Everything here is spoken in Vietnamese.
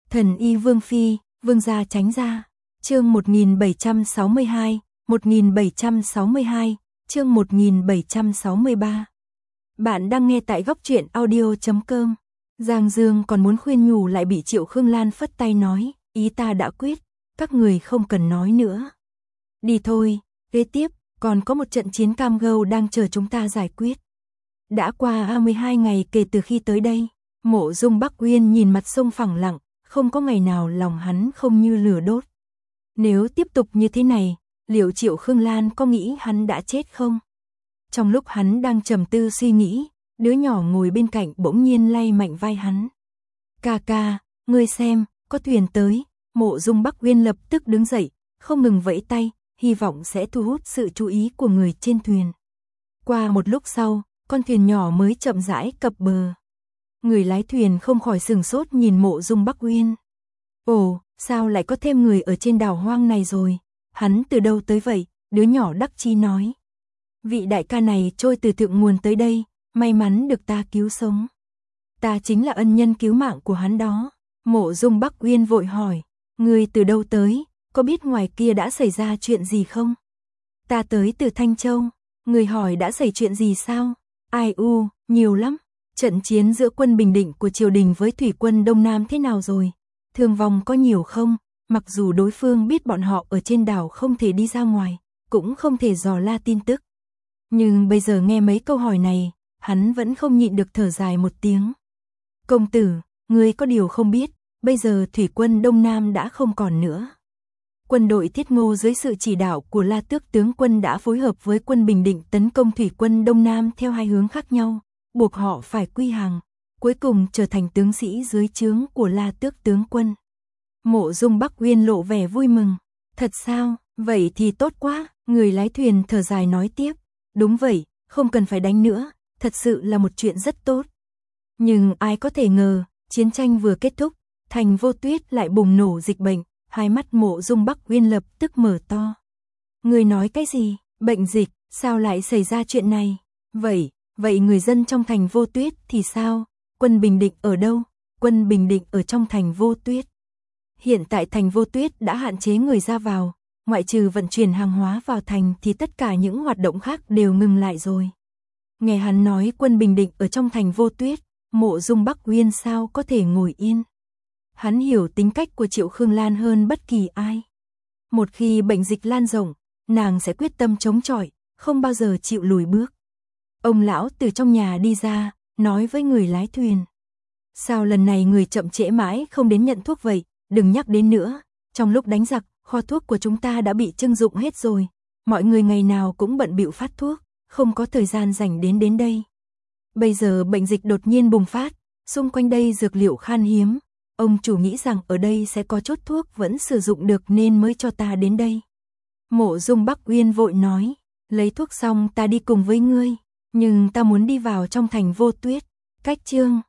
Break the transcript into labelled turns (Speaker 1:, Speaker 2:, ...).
Speaker 1: Thần y Vương Phi, Vương gia tránh ra. Chương 1762, 1762, chương 1763. Bạn đang nghe tại góc truyện audio.com. Giang Dương còn muốn khuyên nhủ lại bị Triệu Khương Lan phất tay nói, ý ta đã quyết, các người không cần nói nữa. Đi thôi, kế tiếp, còn có một trận chiến cam go đang chờ chúng ta giải quyết. Đã qua 12 ngày kể từ khi tới đây, Mộ Dung Bắc Uyên nhìn mặt sông phẳng lặng, không có ngày nào lòng hắn không như lửa đốt. Nếu tiếp tục như thế này, liệu Triệu Khương Lan có nghĩ hắn đã chết không? Trong lúc hắn đang trầm tư suy nghĩ, đứa nhỏ ngồi bên cạnh bỗng nhiên lay mạnh vai hắn. Ca ca, ngươi xem, có thuyền tới. Mộ Dung Bắc Uyên lập tức đứng dậy, không ngừng vẫy tay, hy vọng sẽ thu hút sự chú ý của người trên thuyền. Qua một lúc sau, con thuyền nhỏ mới chậm rãi cập bờ. Người lái thuyền không khỏi sửng sốt nhìn Mộ Dung Bắc Uyên. Ồ, sao lại có thêm người ở trên đảo hoang này rồi? Hắn từ đâu tới vậy? Đứa nhỏ đắc chí nói. Vị đại ca này trôi từ thượng nguồn tới đây, may mắn được ta cứu sống. Ta chính là ân nhân cứu mạng của hắn đó. Mộ Dung Bắc Uyên vội hỏi, ngươi từ đâu tới, có biết ngoài kia đã xảy ra chuyện gì không? Ta tới từ Thanh Châu. Người hỏi đã xảy chuyện gì sao? Ai nhiều lắm. Trận chiến giữa quân Bình Định của triều đình với thủy quân Đông Nam thế nào rồi? Thương vong có nhiều không? Mặc dù đối phương biết bọn họ ở trên đảo không thể đi ra ngoài, cũng không thể dò la tin tức. Nhưng bây giờ nghe mấy câu hỏi này, hắn vẫn không nhịn được thở dài một tiếng. Công tử, ngươi có điều không biết, bây giờ thủy quân Đông Nam đã không còn nữa. Quân đội Thiết Ngô dưới sự chỉ đạo của La Tước tướng quân đã phối hợp với quân Bình Định tấn công thủy quân Đông Nam theo hai hướng khác nhau, buộc họ phải quy hàng, cuối cùng trở thành tướng sĩ dưới trướng của La Tước tướng quân. Mộ Dung Bắc Uyên lộ vẻ vui mừng. Thật sao? Vậy thì tốt quá. Người lái thuyền thở dài nói tiếp. Đúng vậy, không cần phải đánh nữa, thật sự là một chuyện rất tốt. Nhưng ai có thể ngờ, chiến tranh vừa kết thúc, thành Vô Tuyết lại bùng nổ dịch bệnh, hai mắt Mộ Dung Bắc Uyên lập tức mở to. Người nói cái gì? Bệnh dịch, sao lại xảy ra chuyện này? Vậy người dân trong thành Vô Tuyết thì sao? Quân Bình Định ở đâu? Quân Bình Định ở trong thành Vô Tuyết. Hiện tại thành Vô Tuyết đã hạn chế người ra vào, ngoại trừ vận chuyển hàng hóa vào thành thì tất cả những hoạt động khác đều ngừng lại rồi. Nghe hắn nói quân Bình Định ở trong thành Vô Tuyết, Mộ Dung Bắc Uyên sao có thể ngồi yên. Hắn hiểu tính cách của Triệu Khương Lan hơn bất kỳ ai. Một khi bệnh dịch lan rộng, nàng sẽ quyết tâm chống chọi, không bao giờ chịu lùi bước. Ông lão từ trong nhà đi ra, nói với người lái thuyền. Sao lần này người chậm trễ mãi không đến nhận thuốc vậy? Đừng nhắc đến nữa, trong lúc đánh giặc, kho thuốc của chúng ta đã bị trưng dụng hết rồi. Mọi người ngày nào cũng bận bịu phát thuốc, không có thời gian rảnh đến đây. Bây giờ bệnh dịch đột nhiên bùng phát, xung quanh đây dược liệu khan hiếm. Ông chủ nghĩ rằng ở đây sẽ có chốt thuốc vẫn sử dụng được nên mới cho ta đến đây. Mộ Dung Bắc Uyên vội nói, lấy thuốc xong ta đi cùng với ngươi, nhưng ta muốn đi vào trong thành Vô Tuyết. Cách chương